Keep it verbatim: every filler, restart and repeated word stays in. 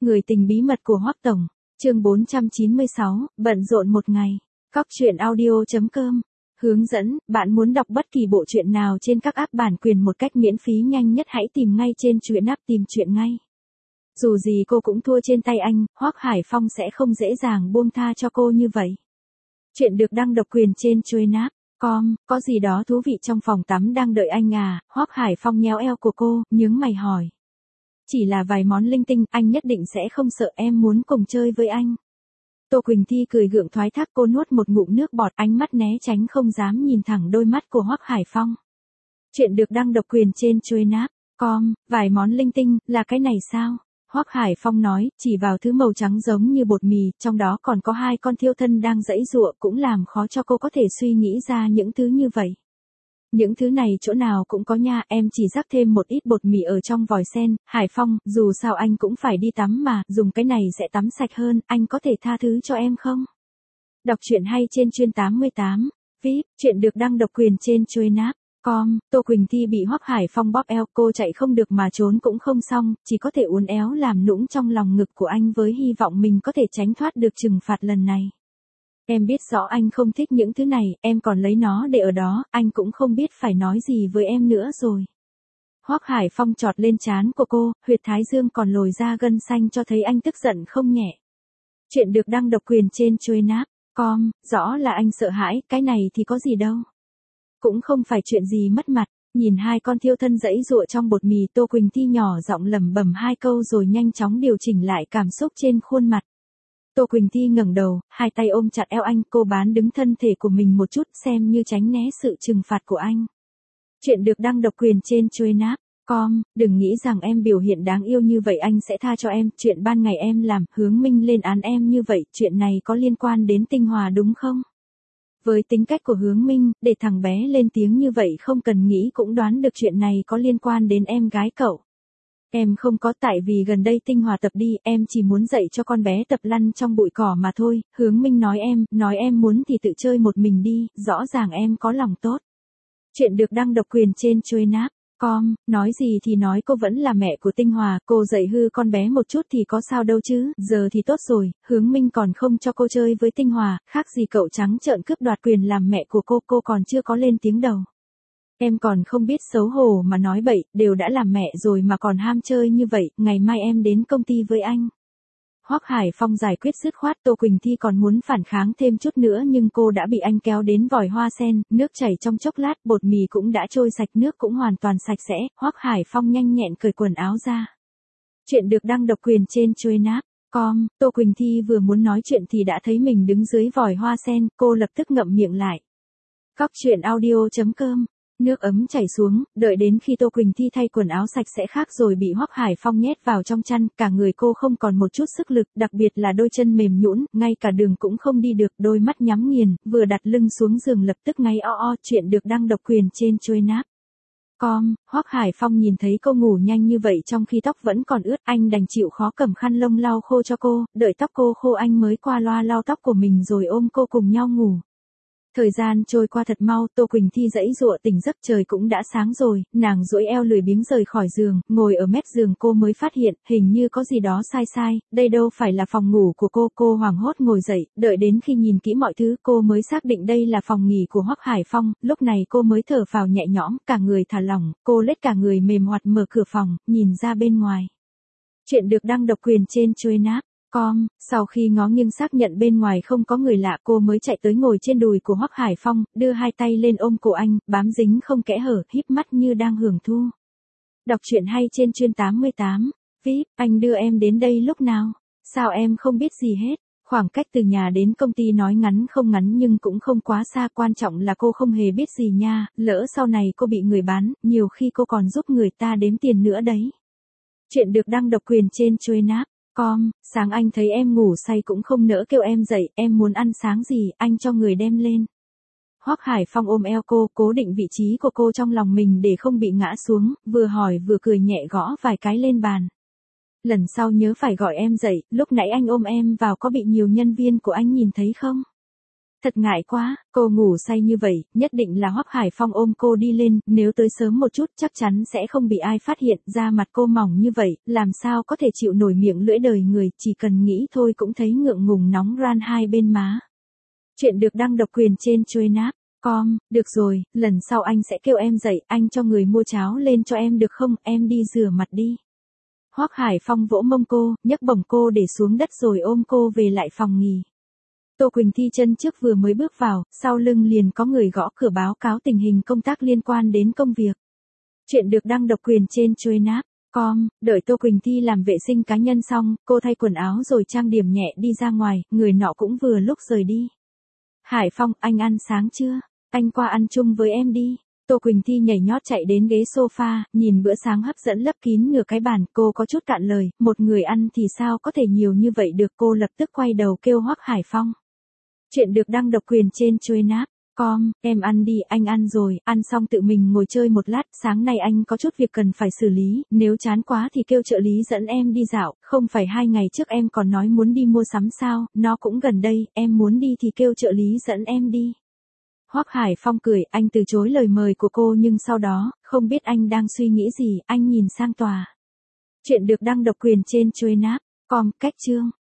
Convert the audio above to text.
Người tình bí mật của Hoắc Tổng, chương bốn trăm chín mươi sáu, bận rộn một ngày. Cóc truyện audio chấm com. Hướng dẫn, bạn muốn đọc bất kỳ bộ truyện nào trên các app bản quyền một cách miễn phí nhanh nhất hãy tìm ngay trên truyện app tìm truyện ngay. Dù gì cô cũng thua trên tay anh, Hoắc Hải Phong sẽ không dễ dàng buông tha cho cô như vậy. Chuyện được đăng độc quyền trên truyện app com, có gì đó thú vị trong phòng tắm đang đợi anh à, Hoắc Hải Phong nhéo eo của cô, nhướng mày hỏi. Chỉ là vài món linh tinh, anh nhất định sẽ không sợ, em muốn cùng chơi với anh. Tô Quỳnh Thi cười gượng thoái thác, cô nuốt một ngụm nước bọt, ánh mắt né tránh không dám nhìn thẳng đôi mắt của Hoắc Hải Phong. Chuyện được đăng độc quyền trên truyện app com, vài món linh tinh, là cái này sao? Hoắc Hải Phong nói, chỉ vào thứ màu trắng giống như bột mì, trong đó còn có hai con thiêu thân đang giãy giụa, cũng làm khó cho cô có thể suy nghĩ ra những thứ như vậy. Những thứ này chỗ nào cũng có nha, em chỉ rắc thêm một ít bột mì ở trong vòi sen. Hải Phong, dù sao anh cũng phải đi tắm mà, dùng cái này sẽ tắm sạch hơn, anh có thể tha thứ cho em không? Đọc truyện hay trên chuyên tám mươi tám, vê i pê, chuyện được đăng độc quyền trên truyện app com, Tô Quỳnh Thi bị Hoắc Hải Phong bóp eo, cô chạy không được mà trốn cũng không xong, chỉ có thể uốn éo làm nũng trong lòng ngực của anh với hy vọng mình có thể tránh thoát được trừng phạt lần này. Em biết rõ anh không thích những thứ này, em còn lấy nó để ở đó, anh cũng không biết phải nói gì với em nữa rồi. Hoắc Hải Phong chọt lên trán của cô, huyệt thái dương còn lồi ra gân xanh cho thấy anh tức giận không nhẹ. Chuyện được đăng độc quyền trên truyện app com, rõ là anh sợ hãi, cái này thì có gì đâu. Cũng không phải chuyện gì mất mặt, nhìn hai con thiêu thân giãy giụa trong bột mì, Tô Quỳnh Thi nhỏ giọng lẩm bẩm hai câu rồi nhanh chóng điều chỉnh lại cảm xúc trên khuôn mặt. Tô Quỳnh Thi ngẩng đầu, hai tay ôm chặt eo anh, cô bán đứng thân thể của mình một chút xem như tránh né sự trừng phạt của anh. Chuyện được đăng độc quyền trên truyện app com, đừng nghĩ rằng em biểu hiện đáng yêu như vậy anh sẽ tha cho em, chuyện ban ngày em làm, Hướng Minh lên án em như vậy, chuyện này có liên quan đến Tinh Hòa đúng không? Với tính cách của Hướng Minh, để thằng bé lên tiếng như vậy không cần nghĩ cũng đoán được chuyện này có liên quan đến em gái cậu. Em không có, tại vì gần đây Tinh Hòa tập đi, em chỉ muốn dạy cho con bé tập lăn trong bụi cỏ mà thôi, Hướng Minh nói em, nói em muốn thì tự chơi một mình đi, rõ ràng em có lòng tốt. Chuyện được đăng độc quyền trên truyện app com, nói gì thì nói cô vẫn là mẹ của Tinh Hòa, cô dạy hư con bé một chút thì có sao đâu chứ, giờ thì tốt rồi, Hướng Minh còn không cho cô chơi với Tinh Hòa, khác gì cậu trắng trợn cướp đoạt quyền làm mẹ của cô, cô còn chưa có lên tiếng đầu. Em còn không biết xấu hổ mà nói bậy, đều đã làm mẹ rồi mà còn ham chơi như vậy, ngày mai em đến công ty với anh. Hoắc Hải Phong giải quyết dứt khoát, Tô Quỳnh Thi còn muốn phản kháng thêm chút nữa nhưng cô đã bị anh kéo đến vòi hoa sen, nước chảy trong chốc lát, bột mì cũng đã trôi sạch, nước cũng hoàn toàn sạch sẽ, Hoắc Hải Phong nhanh nhẹn cởi quần áo ra. Chuyện được đăng độc quyền trên truyện app com, Tô Quỳnh Thi vừa muốn nói chuyện thì đã thấy mình đứng dưới vòi hoa sen, cô lập tức ngậm miệng lại. Cóc truyện audio chấm com. Nước ấm chảy xuống, đợi đến khi Tô Quỳnh Thi thay quần áo sạch sẽ khác rồi bị Hoắc Hải Phong nhét vào trong chăn, cả người cô không còn một chút sức lực, đặc biệt là đôi chân mềm nhũn, ngay cả đường cũng không đi được, đôi mắt nhắm nghiền, vừa đặt lưng xuống giường lập tức ngáy o o. Chuyện được đăng độc quyền trên truyện app com, Hoắc Hải Phong nhìn thấy cô ngủ nhanh như vậy trong khi tóc vẫn còn ướt, anh đành chịu khó cầm khăn lông lau khô cho cô, đợi tóc cô khô anh mới qua loa lau tóc của mình rồi ôm cô cùng nhau ngủ. Thời gian trôi qua thật mau, Tô Quỳnh Thi giãy giụa tỉnh giấc, trời cũng đã sáng rồi, nàng duỗi eo lười biếng rời khỏi giường, ngồi ở mép giường cô mới phát hiện, hình như có gì đó sai sai, đây đâu phải là phòng ngủ của cô, cô hoảng hốt ngồi dậy, đợi đến khi nhìn kỹ mọi thứ cô mới xác định đây là phòng nghỉ của Hoắc Hải Phong, lúc này cô mới thở phào nhẹ nhõm, cả người thả lỏng, cô lết cả người mềm hoạt mở cửa phòng, nhìn ra bên ngoài. Chuyện được đăng độc quyền trên truyện app com, sau khi ngó nghiêng xác nhận bên ngoài không có người lạ cô mới chạy tới ngồi trên đùi của Hoắc Hải Phong, đưa hai tay lên ôm cổ anh, bám dính không kẽ hở, híp mắt như đang hưởng thu. Đọc truyện hay trên chuyên tám mươi tám, vê i pê, anh đưa em đến đây lúc nào? Sao em không biết gì hết? Khoảng cách từ nhà đến công ty nói ngắn không ngắn nhưng cũng không quá xa, quan trọng là cô không hề biết gì nha, lỡ sau này cô bị người bán, nhiều khi cô còn giúp người ta đếm tiền nữa đấy. Chuyện được đăng độc quyền trên truyện app com, sáng anh thấy em ngủ say cũng không nỡ kêu em dậy, em muốn ăn sáng gì, anh cho người đem lên. Hoắc Hải Phong ôm eo cô, cố định vị trí của cô trong lòng mình để không bị ngã xuống, vừa hỏi vừa cười nhẹ gõ vài cái lên bàn. Lần sau nhớ phải gọi em dậy, lúc nãy anh ôm em vào có bị nhiều nhân viên của anh nhìn thấy không? Thật ngại quá, cô ngủ say như vậy, nhất định là Hoắc Hải Phong ôm cô đi lên, nếu tới sớm một chút chắc chắn sẽ không bị ai phát hiện, da mặt cô mỏng như vậy, làm sao có thể chịu nổi miệng lưỡi đời người, chỉ cần nghĩ thôi cũng thấy ngượng ngùng nóng ran hai bên má. Chuyện được đăng độc quyền trên chuôi náp. Com, được rồi, lần sau anh sẽ kêu em dậy, anh cho người mua cháo lên cho em được không, em đi rửa mặt đi. Hoắc Hải Phong vỗ mông cô, nhấc bổng cô để xuống đất rồi ôm cô về lại phòng nghỉ. Tô Quỳnh Thi chân trước vừa mới bước vào, sau lưng liền có người gõ cửa báo cáo tình hình công tác liên quan đến công việc. Chuyện được đăng độc quyền trên chuôi náp. Com, đợi Tô Quỳnh Thi làm vệ sinh cá nhân xong, cô thay quần áo rồi trang điểm nhẹ đi ra ngoài, người nọ cũng vừa lúc rời đi. Hải Phong, anh ăn sáng chưa? Anh qua ăn chung với em đi. Tô Quỳnh Thi nhảy nhót chạy đến ghế sofa, nhìn bữa sáng hấp dẫn lấp kín nửa cái bàn, cô có chút cạn lời, một người ăn thì sao có thể nhiều như vậy được, cô lập tức quay đầu kêu Hoắc Hải Phong. Chuyện được đăng độc quyền trên chuôi náp. Com, em ăn đi, anh ăn rồi, ăn xong tự mình ngồi chơi một lát, sáng nay anh có chút việc cần phải xử lý, nếu chán quá thì kêu trợ lý dẫn em đi dạo, không phải hai ngày trước em còn nói muốn đi mua sắm sao, nó cũng gần đây, em muốn đi thì kêu trợ lý dẫn em đi. Hoắc Hải Phong cười, anh từ chối lời mời của cô nhưng sau đó, không biết anh đang suy nghĩ gì, anh nhìn sang tòa. Chuyện được đăng độc quyền trên chuôi náp. Com, cách chương.